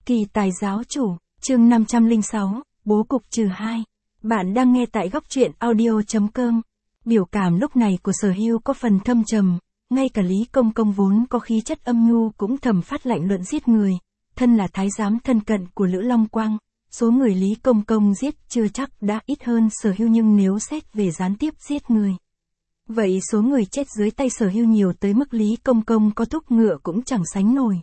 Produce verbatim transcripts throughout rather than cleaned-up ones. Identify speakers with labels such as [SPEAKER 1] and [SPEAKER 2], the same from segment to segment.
[SPEAKER 1] Kỳ tài giáo chủ, chương năm trăm lẻ sáu, bố cục trừ hai. Bạn đang nghe tại góc truyện audio chấm com. Biểu cảm lúc này của Sở Hưu có phần thâm trầm, ngay cả Lý Công Công vốn có khí chất âm nhu cũng thầm phát lạnh luận giết người. Thân là thái giám thân cận của Lữ Long Quang, số người Lý Công Công giết chưa chắc đã ít hơn Sở Hưu, nhưng nếu xét về gián tiếp giết người, vậy số người chết dưới tay Sở Hưu nhiều tới mức Lý Công Công có thúc ngựa cũng chẳng sánh nổi.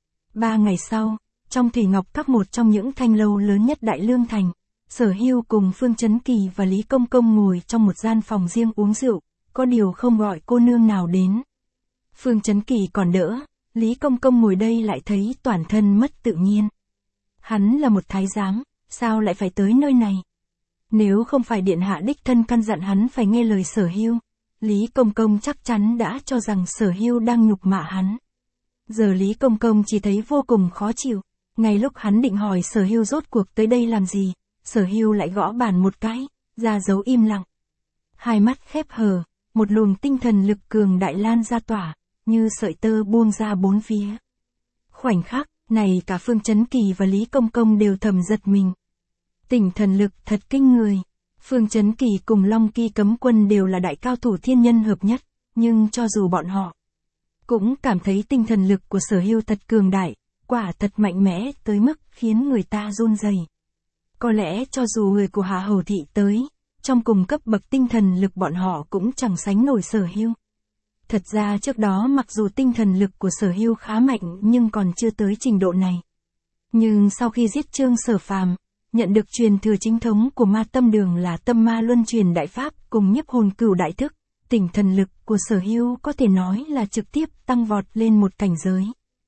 [SPEAKER 1] Ba ngày sau, trong Thủy Ngọc Các, một trong những thanh lâu lớn nhất Đại Lương Thành, Sở Hưu cùng Phương Chấn Kỳ và Lý Công Công ngồi trong một gian phòng riêng uống rượu, có điều không gọi cô nương nào đến. Phương Chấn Kỳ còn đỡ, Lý Công Công ngồi đây lại thấy toàn thân mất tự nhiên. Hắn là một thái giám, sao lại phải tới nơi này? Nếu không phải điện hạ đích thân căn dặn hắn phải nghe lời Sở Hưu, Lý Công Công chắc chắn đã cho rằng Sở Hưu đang nhục mạ hắn. Giờ Lý Công Công chỉ thấy vô cùng khó chịu. Ngay lúc hắn định hỏi Sở Hưu rốt cuộc tới đây làm gì, Sở Hưu lại gõ bàn một cái, ra dấu im lặng. Hai mắt khép hờ, một luồng tinh thần lực cường đại lan ra tỏa, như sợi tơ buông ra bốn phía. Khoảnh khắc này cả Phương Chấn Kỳ và Lý Công Công đều thầm giật mình. Tinh thần lực thật kinh người. Phương Chấn Kỳ cùng Long Kỳ Cấm Quân đều là đại cao thủ thiên nhân hợp nhất, nhưng cho dù bọn họ cũng cảm thấy tinh thần lực của Sở Hưu thật cường đại, quả thật mạnh mẽ tới mức khiến người ta run rẩy. Có lẽ cho dù người của Hạ Hầu Thị tới, trong cùng cấp bậc tinh thần lực bọn họ cũng chẳng sánh nổi Sở Hưu. Thật ra trước đó mặc dù tinh thần lực của Sở Hưu khá mạnh nhưng còn chưa tới trình độ này. Nhưng sau khi giết Trương Sở Phàm, nhận được truyền thừa chính thống của Ma Tâm Đường là Tâm Ma Luân Truyền Đại Pháp cùng Nhiếp Hồn Cửu Đại Thức, tinh thần lực của Sở Hưu có thể nói là trực tiếp tăng vọt lên một cảnh giới.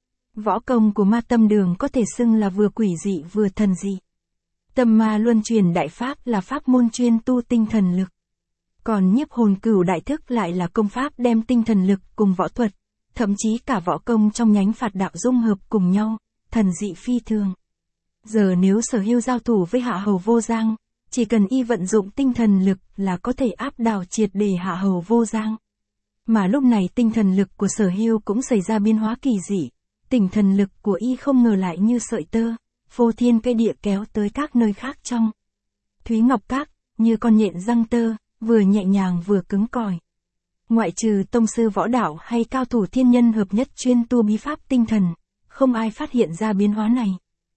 [SPEAKER 1] Võ công của Ma Tâm Đường có thể xưng là vừa quỷ dị vừa thần dị. Tâm Ma Luân Truyền Đại Pháp là pháp môn chuyên tu tinh thần lực. Còn Nhiếp Hồn Cửu Đại Thức lại là công pháp đem tinh thần lực cùng võ thuật, thậm chí cả võ công trong nhánh phạt đạo dung hợp cùng nhau, thần dị phi thường. Giờ nếu Sở Hưu giao thủ với Hạ Hầu Vô Giang, chỉ cần y vận dụng tinh thần lực là có thể áp đảo triệt để Hạ Hầu Vô Giang. Mà lúc này tinh thần lực của Sở Hưu cũng xảy ra biến hóa kỳ dị. Tinh thần lực của y không ngờ lại như sợi tơ, phô thiên cây địa kéo tới các nơi khác trong Thúy Ngọc Các, như con nhện răng tơ, vừa nhẹ nhàng vừa cứng cỏi. Ngoại trừ tông sư võ đạo hay cao thủ thiên nhân hợp nhất chuyên tu bí pháp tinh thần, không ai phát hiện ra biến hóa này.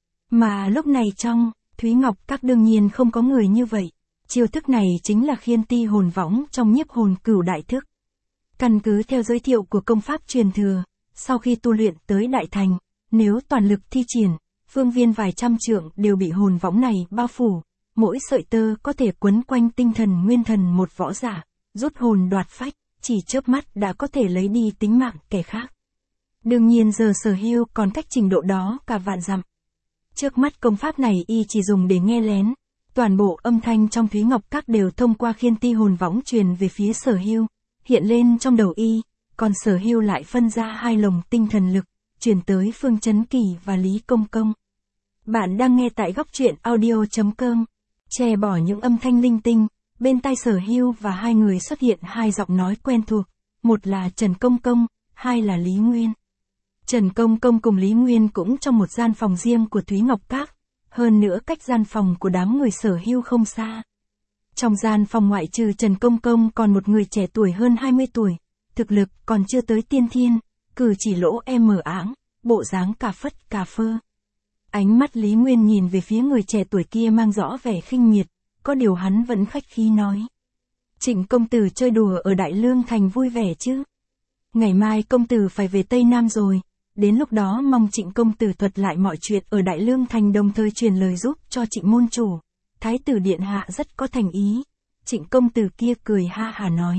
[SPEAKER 1] Mà lúc này trong Thúy Ngọc Các đương nhiên không có người như vậy. Chiêu thức này chính là khiên ti hồn võng trong Nhiếp Hồn Cửu Đại Thức. Căn cứ theo giới thiệu của công pháp truyền thừa, sau khi tu luyện tới đại thành, nếu toàn lực thi triển, phương viên vài trăm trượng đều bị hồn võng này bao phủ, mỗi sợi tơ có thể quấn quanh tinh thần nguyên thần một võ giả, rút hồn đoạt phách, chỉ chớp mắt đã có thể lấy đi tính mạng kẻ khác. Đương nhiên giờ Sở Hưu còn cách trình độ đó cả vạn dặm. Trước mắt công pháp này y chỉ dùng để nghe lén, toàn bộ âm thanh trong Thúy Ngọc Các đều thông qua khiên ti hồn võng truyền về phía Sở Hưu, hiện lên trong đầu y, còn Sở Hưu lại phân ra hai lồng tinh thần lực, truyền tới Phương Chấn Kỳ và Lý Công Công. Bạn đang nghe tại góc truyện audio chấm com. Che bỏ những âm thanh linh tinh, bên tai Sở Hưu và hai người xuất hiện hai giọng nói quen thuộc, một là Trần Công Công, hai là Lý Nguyên. Trần Công Công cùng Lý Nguyên cũng trong một gian phòng riêng của Thúy Ngọc Các, hơn nữa cách gian phòng của đám người Sở Hưu không xa. Trong gian phòng ngoại trừ Trần Công Công còn một người trẻ tuổi hơn hai mươi tuổi, thực lực còn chưa tới tiên thiên, cử chỉ lỗ em mờ áng, bộ dáng cà phất cà phơ. Ánh mắt Lý Nguyên nhìn về phía người trẻ tuổi kia mang rõ vẻ khinh miệt, có điều hắn vẫn khách khí nói: Trịnh công tử chơi đùa ở Đại Lương Thành vui vẻ chứ? Ngày mai công tử phải về Tây Nam rồi, đến lúc đó mong Trịnh công tử thuật lại mọi chuyện ở Đại Lương Thành, đồng thời truyền lời giúp cho Trịnh môn chủ. Thái tử điện hạ rất có thành ý. Trịnh công tử kia cười ha hà nói: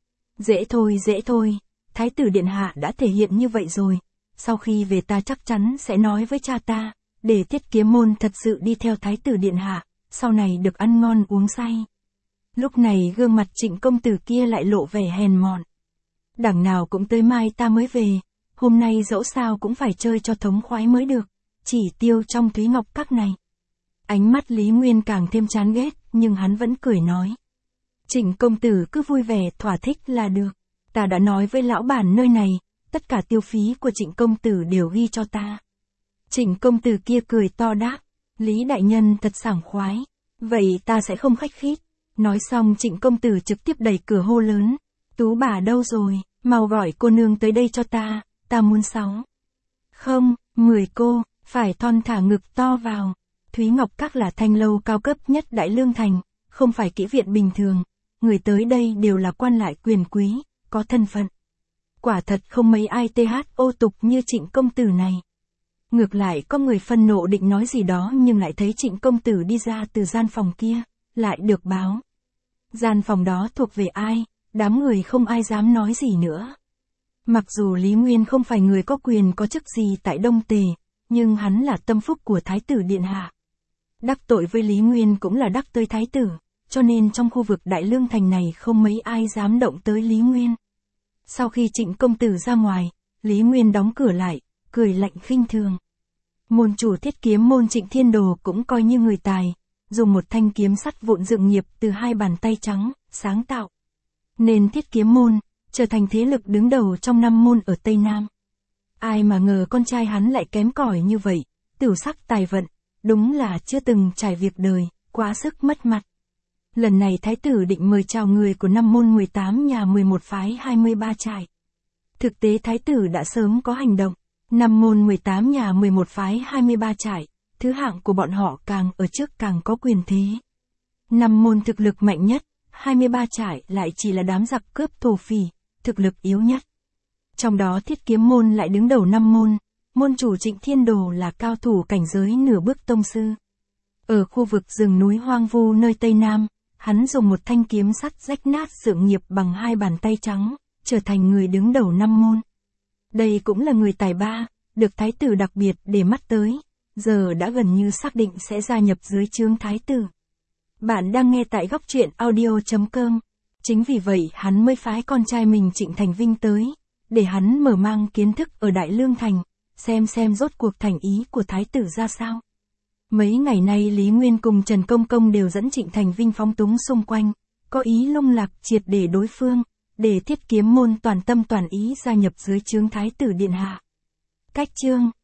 [SPEAKER 1] Dễ thôi dễ thôi, Thái tử điện hạ đã thể hiện như vậy rồi, sau khi về ta chắc chắn sẽ nói với cha ta, để Tiết Kiếm Môn thật sự đi theo Thái tử điện hạ, sau này được ăn ngon uống say. Lúc này gương mặt Trịnh công tử kia lại lộ vẻ hèn mọn. Đằng nào cũng tới mai ta mới về, hôm nay dẫu sao cũng phải chơi cho thống khoái mới được, chỉ tiêu trong Thúy Ngọc Các này. Ánh mắt Lý Nguyên càng thêm chán ghét, nhưng hắn vẫn cười nói: Trịnh công tử cứ vui vẻ thỏa thích là được, ta đã nói với lão bản nơi này, tất cả tiêu phí của Trịnh công tử đều ghi cho ta. Trịnh công tử kia cười to đáp, Lý đại nhân thật sảng khoái, vậy ta sẽ không khách khít. Nói xong Trịnh công tử trực tiếp đẩy cửa hô lớn, Tú bà đâu rồi, mau gọi cô nương tới đây cho ta, ta muốn sáu. Không, mười cô, phải thon thả ngực to vào. Thúy Ngọc Các là thanh lâu cao cấp nhất Đại Lương Thành, không phải kỹ viện bình thường, người tới đây đều là quan lại quyền quý, có thân phận. Quả thật không mấy ai th ô tục như Trịnh công tử này. Ngược lại có người phân nộ định nói gì đó nhưng lại thấy Trịnh công tử đi ra từ gian phòng kia, lại được báo. Gian phòng đó thuộc về ai, đám người không ai dám nói gì nữa. Mặc dù Lý Nguyên không phải người có quyền có chức gì tại Đông Tề, nhưng hắn là tâm phúc của Thái tử Điện Hạ. Đắc tội với Lý Nguyên cũng là đắc tội Thái tử, cho nên trong khu vực Đại Lương Thành này không mấy ai dám động tới Lý Nguyên. Sau khi Trịnh công tử ra ngoài, Lý Nguyên đóng cửa lại, cười lạnh khinh thường. Môn chủ thiết kiếm môn Trịnh Thiên Đồ cũng coi như người tài, dùng một thanh kiếm sắt vụn dựng nghiệp từ hai bàn tay trắng, sáng tạo. Nên thiết kiếm môn, trở thành thế lực đứng đầu trong năm môn ở Tây Nam. Ai mà ngờ con trai hắn lại kém cỏi như vậy, tửu sắc tài vận, đúng là chưa từng trải việc đời, quá sức mất mặt. Lần này thái tử định mời chào người của năm môn mười tám nhà mười một phái hai mươi ba trại. Thực tế thái tử đã sớm có hành động, năm môn mười tám nhà mười một phái hai mươi ba trại, thứ hạng của bọn họ càng ở trước càng có quyền thế. Năm môn thực lực mạnh nhất, hai mươi ba trại lại chỉ là đám giặc cướp thổ phỉ, thực lực yếu nhất. Trong đó thiết kiếm môn lại đứng đầu năm môn, môn chủ Trịnh Thiên Đồ là cao thủ cảnh giới nửa bước tông sư. Ở khu vực rừng núi hoang vu nơi Tây Nam, hắn dùng một thanh kiếm sắt rách nát sự nghiệp bằng hai bàn tay trắng, trở thành người đứng đầu năm môn. Đây cũng là người tài ba, được thái tử đặc biệt để mắt tới, giờ đã gần như xác định sẽ gia nhập dưới trướng thái tử. Bạn đang nghe tại góc truyện audio chấm com. Chính vì vậy hắn mới phái con trai mình Trịnh Thành Vinh tới, để hắn mở mang kiến thức ở Đại Lương Thành, xem xem rốt cuộc thành ý của thái tử ra sao. Mấy ngày nay Lý Nguyên cùng Trần Công Công đều dẫn Trịnh Thành Vinh phóng túng xung quanh, có ý lung lạc triệt để đối phương, để thiết kiếm môn toàn tâm toàn ý gia nhập dưới trướng thái tử Điện Hạ. Cách chương